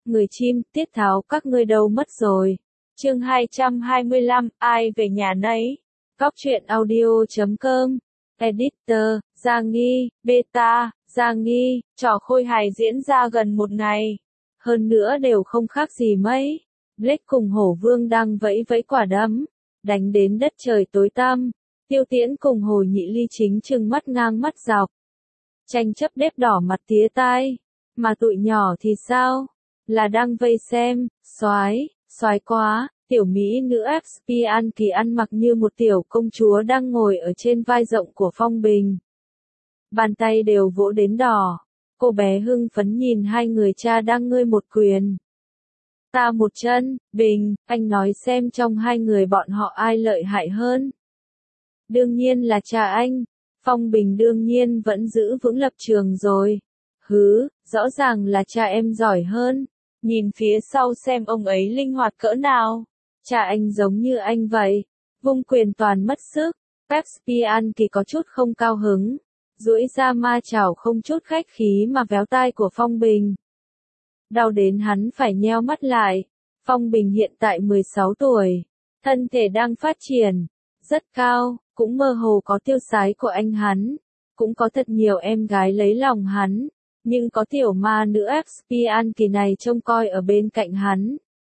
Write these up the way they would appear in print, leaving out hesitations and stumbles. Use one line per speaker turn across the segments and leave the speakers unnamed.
người chim, tiết tháo các ngươi đâu mất rồi. Chương 225, ai về nhà nấy. Góc truyện audio.com. Editor, Giang Nghi, Beta, Giang Nghi, trò khôi hài diễn ra gần một ngày. Hơn nữa đều không khác gì mấy. Blake cùng Hổ Vương đang vẫy vẫy quả đấm, đánh đến đất trời tối tăm. Tiêu Tiễn cùng Hồ Nhị Ly chính trừng mắt ngang mắt dọc. Tranh chấp đếp đỏ mặt tía tai. Mà tụi nhỏ thì sao? Là đang vây xem, soái quá, tiểu mỹ nữ FP An Kỳ ăn mặc như một tiểu công chúa đang ngồi ở trên vai rộng của Phong Bình. Bàn tay đều vỗ đến đỏ. Cô bé hưng phấn nhìn hai người cha đang ngươi một quyền, ta một chân. Bình, anh nói xem trong hai người bọn họ ai lợi hại hơn. Đương nhiên là cha anh. Phong Bình đương nhiên vẫn giữ vững lập trường rồi. Rõ ràng là cha em giỏi hơn. Nhìn phía sau xem ông ấy linh hoạt cỡ nào. Cha anh giống như anh vậy. Vung quyền toàn mất sức. Pepsi An Kỳ có chút không cao hứng. Duỗi ra ma chảo không chút khách khí mà véo tai của Phong Bình. Đau đến hắn phải nheo mắt lại. Phong Bình hiện tại 16 tuổi. Thân thể đang phát triển. Rất cao, cũng mơ hồ có tiêu sái của anh hắn. Cũng có thật nhiều em gái lấy lòng hắn. Nhưng có tiểu ma nữ FP An Kỳ này trông coi ở bên cạnh hắn.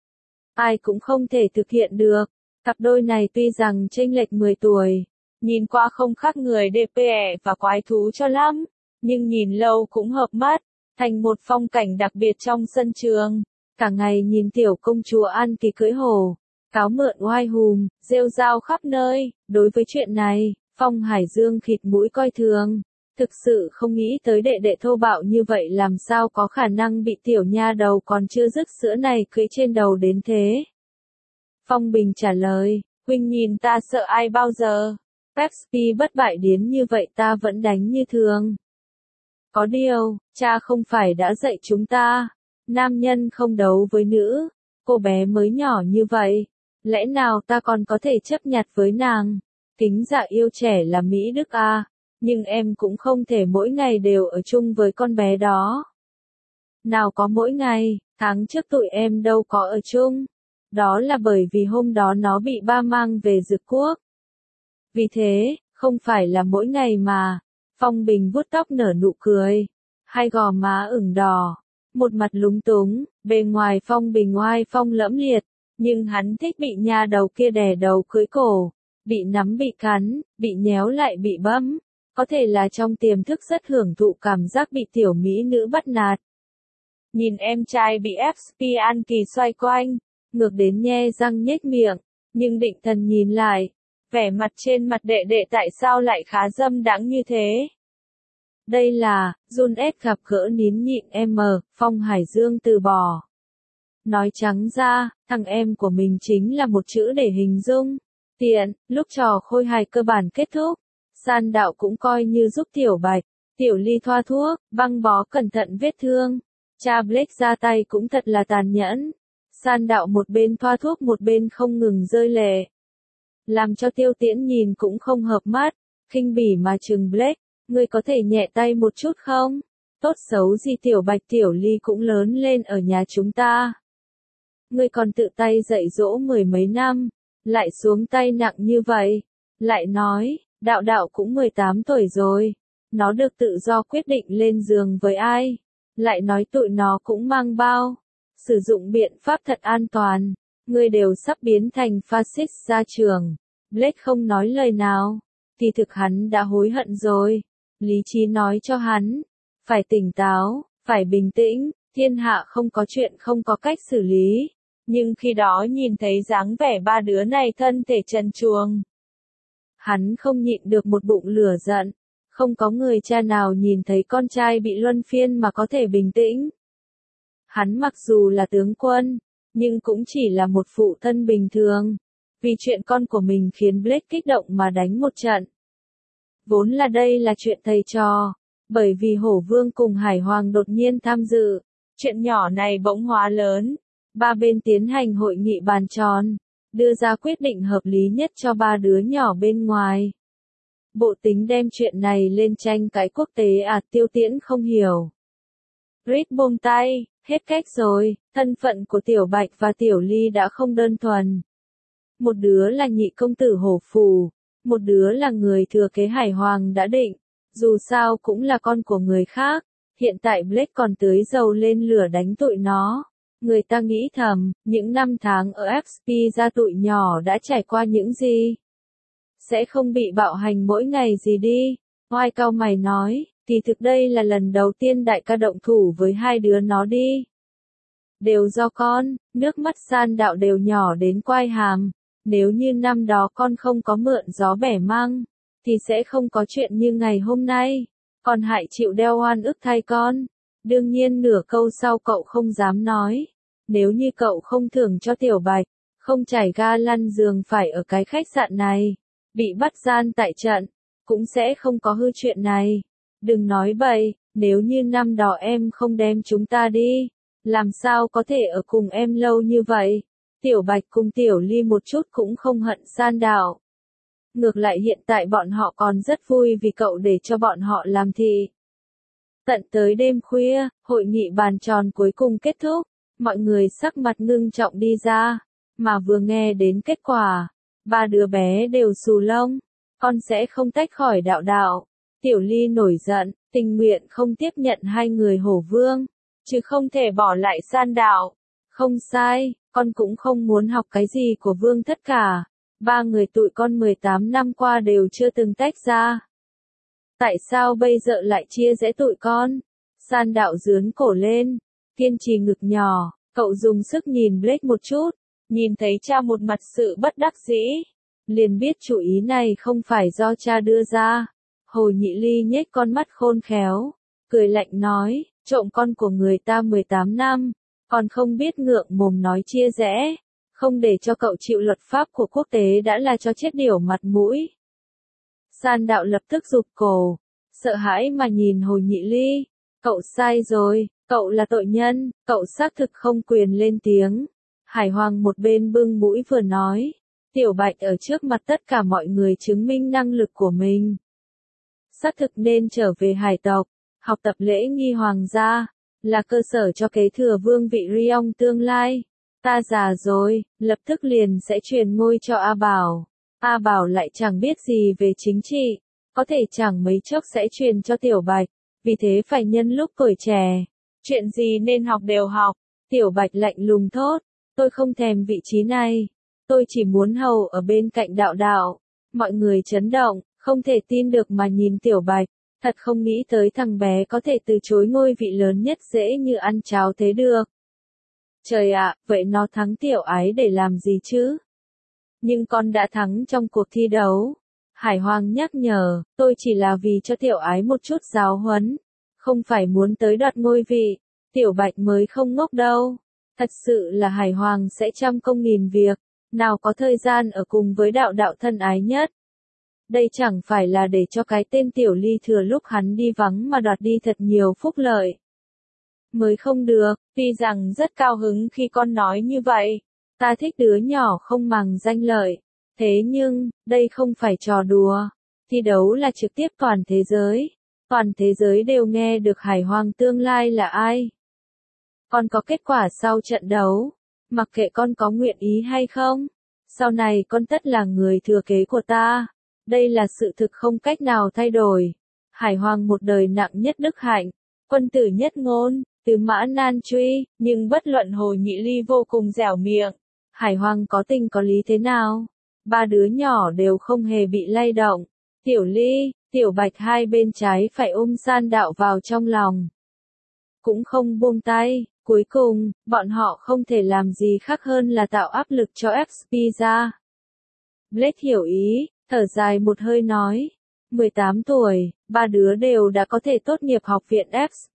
Ai cũng không thể thực hiện được. Cặp đôi này tuy rằng chênh lệch 10 tuổi. Nhìn qua không khác người DPE và quái thú cho lắm. Nhưng nhìn lâu cũng hợp mắt. Thành một phong cảnh đặc biệt trong sân trường. Cả ngày nhìn tiểu công chúa An Kỳ cưỡi hổ. Cáo mượn oai hùm, rêu rao khắp nơi. Đối với chuyện này, Phong Hải Dương khịt mũi coi thường. Thực sự không nghĩ tới đệ đệ thô bạo như vậy làm sao có khả năng bị tiểu nha đầu còn chưa dứt sữa này cưỡi trên đầu đến thế. Phong Bình trả lời, huynh nhìn ta sợ ai bao giờ. Pepsi bất bại điến như vậy ta vẫn đánh như thường. Có điều, cha không phải đã dạy chúng ta. Nam nhân không đấu với nữ. Cô bé mới nhỏ như vậy. Lẽ nào ta còn có thể chấp nhặt với nàng? Kính dạ yêu trẻ là Mỹ Đức à? Nhưng em cũng không thể mỗi ngày đều ở chung với con bé đó. Nào có mỗi ngày, tháng trước tụi em đâu có ở chung. Đó là bởi vì hôm đó nó bị ba mang về Dực Quốc. Vì thế, không phải là mỗi ngày mà. Phong Bình vuốt tóc nở nụ cười. Hai gò má ửng đỏ. Một mặt lúng túng, bề ngoài Phong Bình oai phong lẫm liệt. Nhưng hắn thích bị nha đầu kia đè đầu cưỡi cổ. Bị nắm bị cắn, bị nhéo lại bị bẫm. Có thể là trong tiềm thức rất hưởng thụ cảm giác bị tiểu mỹ nữ bắt nạt. Nhìn em trai bị FP An Kỳ xoay quanh, ngược đến nhe răng nhếch miệng, nhưng định thần nhìn lại, vẻ mặt trên mặt đệ đệ tại sao lại khá dâm đãng như thế. Đây là, Jun S gặp gỡ nín nhịn em Phong Hải Dương từ bỏ. Nói trắng ra, thằng em của mình chính là một chữ để hình dung. Tiện, lúc trò khôi hài cơ bản kết thúc. San Đạo cũng coi như giúp Tiểu Bạch, Tiểu Ly thoa thuốc, băng bó cẩn thận vết thương. Cha Blake ra tay cũng thật là tàn nhẫn. San Đạo một bên thoa thuốc một bên không ngừng rơi lệ. Làm cho Tiêu Tiễn nhìn cũng không hợp mắt, khinh bỉ mà trừng Blake, ngươi có thể nhẹ tay một chút không? Tốt xấu gì Tiểu Bạch Tiểu Ly cũng lớn lên ở nhà chúng ta. Ngươi còn tự tay dạy dỗ 10 mấy năm, lại xuống tay nặng như vậy, lại nói. Đạo cũng 18 tuổi rồi. Nó được tự do quyết định lên giường với ai. Lại nói tụi nó cũng mang bao. Sử dụng biện pháp thật an toàn. Ngươi đều sắp biến thành faxist ra trường. Blake không nói lời nào. Kỳ thực hắn đã hối hận rồi. Lý trí nói cho hắn. Phải tỉnh táo, phải bình tĩnh. Thiên hạ không có chuyện không có cách xử lý. Nhưng khi đó nhìn thấy dáng vẻ ba đứa này thân thể trần truồng. Hắn không nhịn được một bụng lửa giận. Không có người cha nào nhìn thấy con trai bị luân phiên mà có thể bình tĩnh. Hắn mặc dù là tướng quân, nhưng cũng chỉ là một phụ thân bình thường. Vì chuyện con của mình khiến Blake kích động mà đánh một trận. Vốn là đây là chuyện thầy trò. Bởi vì Hổ Vương cùng Hải Hoàng đột nhiên tham dự. Chuyện nhỏ này bỗng hóa lớn. Ba bên tiến hành hội nghị bàn tròn. Đưa ra quyết định hợp lý nhất cho ba đứa nhỏ bên ngoài. Bộ tính đem chuyện này lên tranh cãi quốc tế à? Tiêu Tiễn không hiểu. Reed buông tay, Hết cách rồi, thân phận của Tiểu Bạch và Tiểu Ly đã không đơn thuần. Một đứa là nhị công tử Hổ Phù, một đứa là người thừa kế Hải Hoàng đã định, dù sao cũng là con của người khác, hiện tại Blake còn tưới dầu lên lửa đánh tụi nó. Người ta nghĩ thầm, những năm tháng ở FP ra tụi nhỏ đã trải qua những gì? Sẽ không bị bạo hành mỗi ngày gì đi. Oai cau mày nói, thì thực đây là lần đầu tiên đại ca động thủ với hai đứa nó đi. Đều do con, nước mắt San Đạo đều nhỏ đến quai hàm. Nếu như năm đó con không có mượn gió bẻ măng, thì sẽ không có chuyện như ngày hôm nay. Con hại chịu đeo oan ức thay con. Đương nhiên nửa câu sau cậu không dám nói. Nếu như cậu không thưởng cho Tiểu Bạch, không chảy ga lăn giường phải ở cái khách sạn này, bị bắt gian tại trận, cũng sẽ không có hư chuyện này. Đừng nói bậy, nếu như năm đó em không đem chúng ta đi, làm sao có thể ở cùng em lâu như vậy? Tiểu Bạch cùng Tiểu Ly một chút cũng không hận San Đạo. Ngược lại hiện tại bọn họ còn rất vui vì cậu để cho bọn họ làm thị. Tận tới đêm khuya, hội nghị bàn tròn cuối cùng kết thúc, mọi người sắc mặt ngưng trọng đi ra, mà vừa nghe đến kết quả, ba đứa bé đều xù lông, con sẽ không tách khỏi Đạo Đạo. Tiểu Ly nổi giận, tình nguyện không tiếp nhận hai người Hổ Vương, chứ không thể bỏ lại San Đạo. Không sai, con cũng không muốn học cái gì của Vương Thất cả. Ba người tụi con 18 năm qua đều chưa từng tách ra. Tại sao bây giờ lại chia rẽ tụi con? San Đạo dướn cổ lên, kiên trì ngực nhỏ, cậu dùng sức nhìn Blake một chút, nhìn thấy cha một mặt sự bất đắc dĩ, liền biết chủ ý này không phải do cha đưa ra. Hồ Nhị Ly nhếch con mắt khôn khéo, cười lạnh nói, trộm con của người ta 18 năm, còn không biết ngượng mồm nói chia rẽ, không để cho cậu chịu luật pháp của quốc tế đã là cho chết điểu mặt mũi. San Đạo lập tức rụt cổ, sợ hãi mà nhìn Hồ Nhị Ly, cậu sai rồi, cậu là tội nhân, cậu xác thực không quyền lên tiếng. Hải Hoàng một bên bưng mũi vừa nói, Tiểu Bạch ở trước mặt tất cả mọi người chứng minh năng lực của mình. Xác thực nên trở về hải tộc, học tập lễ nghi hoàng gia, là cơ sở cho kế thừa vương vị Riong tương lai. Ta già rồi, lập tức liền sẽ truyền ngôi cho A Bảo. A Bảo lại chẳng biết gì về chính trị, có thể chẳng mấy chốc sẽ truyền cho Tiểu Bạch, vì thế phải nhân lúc tuổi trẻ. Chuyện gì nên học đều học. Tiểu Bạch lạnh lùng thốt, tôi không thèm vị trí này, tôi chỉ muốn hầu ở bên cạnh Đạo Đạo. Mọi người chấn động, không thể tin được mà nhìn Tiểu Bạch, thật không nghĩ tới thằng bé có thể từ chối ngôi vị lớn nhất dễ như ăn cháo thế được. Trời ạ, vậy nó thắng Tiểu Ái để làm gì chứ? Nhưng con đã thắng trong cuộc thi đấu. Hải Hoàng nhắc nhở, tôi chỉ là vì cho Tiểu Ái một chút giáo huấn, không phải muốn tới đoạt ngôi vị. Tiểu Bạch mới không ngốc đâu. Thật sự là Hải Hoàng sẽ trăm công nghìn việc, nào có thời gian ở cùng với Đạo Đạo thân ái nhất. Đây chẳng phải là để cho cái tên Tiểu Ly thừa lúc hắn đi vắng mà đoạt đi thật nhiều phúc lợi. Mới không được, tuy rằng rất cao hứng khi con nói như vậy. Ta thích đứa nhỏ không màng danh lợi. Thế nhưng, đây không phải trò đùa. Thi đấu là trực tiếp toàn thế giới. Toàn thế giới đều nghe được Hải Hoàng tương lai là ai. Con có kết quả sau trận đấu. Mặc kệ con có nguyện ý hay không. Sau này con tất là người thừa kế của ta. Đây là sự thực không cách nào thay đổi. Hải Hoàng một đời nặng nhất đức hạnh. Quân tử nhất ngôn, từ Mã Nan Truy, nhưng bất luận Hồ Nhị Ly vô cùng dẻo miệng. Hải Hoàng có tình có lý thế nào? Ba đứa nhỏ đều không hề bị lay động. Tiểu Ly, Tiểu Bạch hai bên trái phải ôm San Đạo vào trong lòng. Cũng không buông tay, cuối cùng, bọn họ không thể làm gì khác hơn là tạo áp lực cho XP ra. Blake hiểu ý, thở dài một hơi nói. 18 tuổi, ba đứa đều đã có thể tốt nghiệp học viện XP.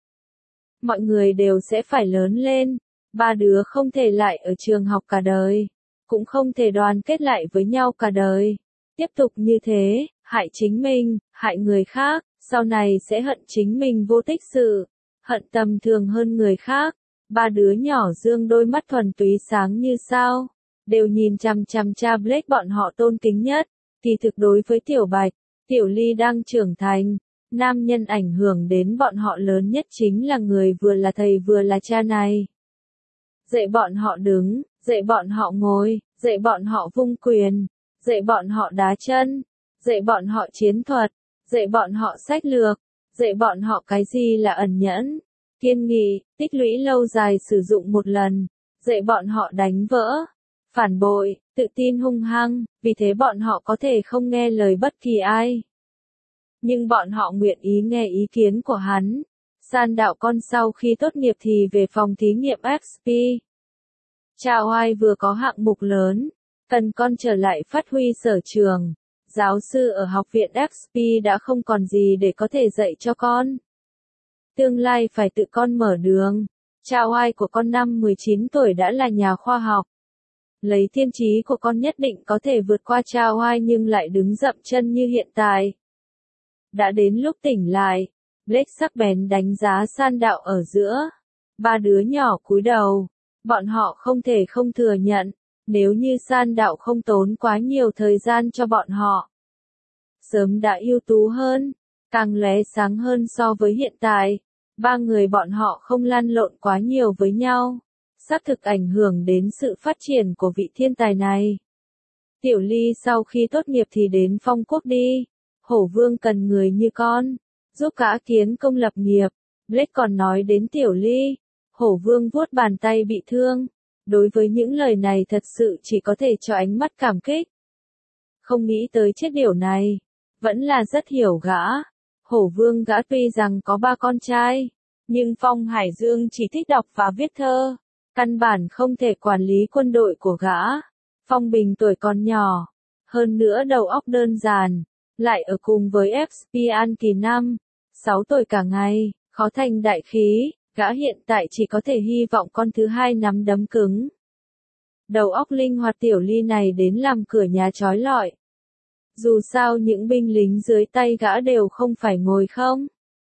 Mọi người đều sẽ phải lớn lên. Ba đứa không thể lại ở trường học cả đời. Cũng không thể đoàn kết lại với nhau cả đời. Tiếp tục như thế, hại chính mình, hại người khác, sau này sẽ hận chính mình vô tích sự. Hận tầm thường hơn người khác. Ba đứa nhỏ dương đôi mắt thuần túy sáng như sao. Đều nhìn chằm chằm cha Blake bọn họ tôn kính nhất. Kỳ thực đối với Tiểu Bạch, Tiểu Ly đang trưởng thành. Nam nhân ảnh hưởng đến bọn họ lớn nhất chính là người vừa là thầy vừa là cha này. Dạy bọn họ đứng, dạy bọn họ ngồi, dạy bọn họ vung quyền, dạy bọn họ đá chân, dạy bọn họ chiến thuật, dạy bọn họ sách lược, dạy bọn họ cái gì là ẩn nhẫn, kiên nghị, tích lũy lâu dài sử dụng một lần, dạy bọn họ đánh vỡ, phản bội, tự tin hung hăng, vì thế bọn họ có thể không nghe lời bất kỳ ai. Nhưng bọn họ nguyện ý nghe ý kiến của hắn. San đạo con sau khi tốt nghiệp thì về phòng thí nghiệm XP. Cha oai vừa có hạng mục lớn, cần con trở lại phát huy sở trường. Giáo sư ở học viện XP đã không còn gì để có thể dạy cho con. Tương lai phải tự con mở đường. Cha oai của con năm 19 tuổi đã là nhà khoa học. Lấy thiên trí của con nhất định có thể vượt qua cha oai nhưng lại đứng dậm chân như hiện tại. Đã đến lúc tỉnh lại, Blake sắc bén đánh giá San đạo ở giữa. Ba đứa nhỏ cúi đầu. Bọn họ không thể không thừa nhận, nếu như San đạo không tốn quá nhiều thời gian cho bọn họ. Sớm đã ưu tú hơn, càng lóe sáng hơn so với hiện tại. Ba người bọn họ không lăn lộn quá nhiều với nhau. Xác thực ảnh hưởng đến sự phát triển của vị thiên tài này. Tiểu Ly sau khi tốt nghiệp thì đến Phong Quốc đi. Hổ Vương cần người như con, giúp cả kiến công lập nghiệp. Blake còn nói đến Tiểu Ly. Hổ Vương vuốt bàn tay bị thương. Đối với những lời này thật sự chỉ có thể cho ánh mắt cảm kích. Không nghĩ tới chết điều này. Vẫn là rất hiểu gã. Hổ Vương gã tuy rằng có 3 con trai. Nhưng Phong Hải Dương chỉ thích đọc và viết thơ. Căn bản không thể quản lý quân đội của gã. Phong Bình tuổi còn nhỏ. Hơn nữa đầu óc đơn giản. Lại ở cùng với FP An Kỳ năm. 6 tuổi cả ngày. Khó thành đại khí. Gã hiện tại chỉ có thể hy vọng con thứ hai nắm đấm cứng. Đầu óc linh hoạt Tiểu Ly này đến làm cửa nhà trói lọi. Dù sao những binh lính dưới tay gã đều không phải ngồi không.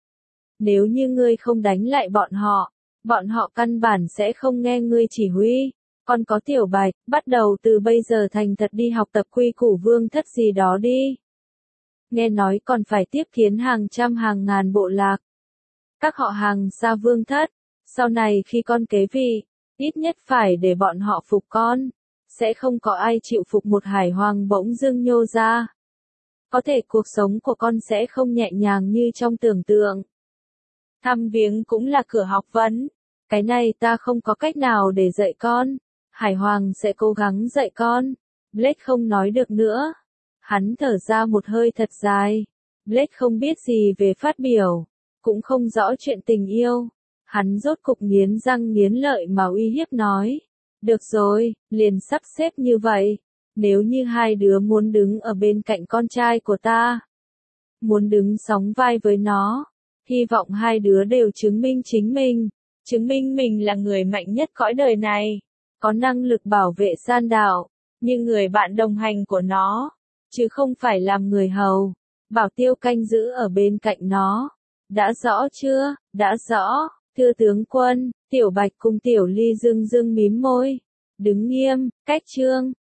Nếu như ngươi không đánh lại bọn họ căn bản sẽ không nghe ngươi chỉ huy. Còn có Tiểu Bạch, bắt đầu từ bây giờ thành thật đi học tập quy củ vương thất gì đó đi. Nghe nói còn phải tiếp kiến hàng trăm hàng ngàn bộ lạc. Các họ hàng xa vương thất, sau này khi con kế vị, ít nhất phải để bọn họ phục con. Sẽ không có ai chịu phục một hải hoàng bỗng dưng nhô ra. Có thể cuộc sống của con sẽ không nhẹ nhàng như trong tưởng tượng. Thăm viếng cũng là cửa học vấn. Cái này ta không có cách nào để dạy con. Hải hoàng sẽ cố gắng dạy con. Blake không nói được nữa. Hắn thở ra một hơi thật dài. Blake không biết gì về phát biểu. Cũng không rõ chuyện tình yêu. Hắn rốt cục nghiến răng nghiến lợi mà uy hiếp nói. Được rồi, liền sắp xếp như vậy. Nếu như hai đứa muốn đứng ở bên cạnh con trai của ta. Muốn đứng sóng vai với nó. Hy vọng hai đứa đều chứng minh chính mình. Chứng minh mình là người mạnh nhất cõi đời này. Có năng lực bảo vệ San đạo. Như người bạn đồng hành của nó. Chứ không phải làm người hầu. Bảo tiêu canh giữ ở bên cạnh nó. Đã rõ chưa? Đã rõ. Thưa tướng quân, Tiểu Bạch cùng Tiểu Ly dưng dưng mím môi. Đứng nghiêm, cách trương.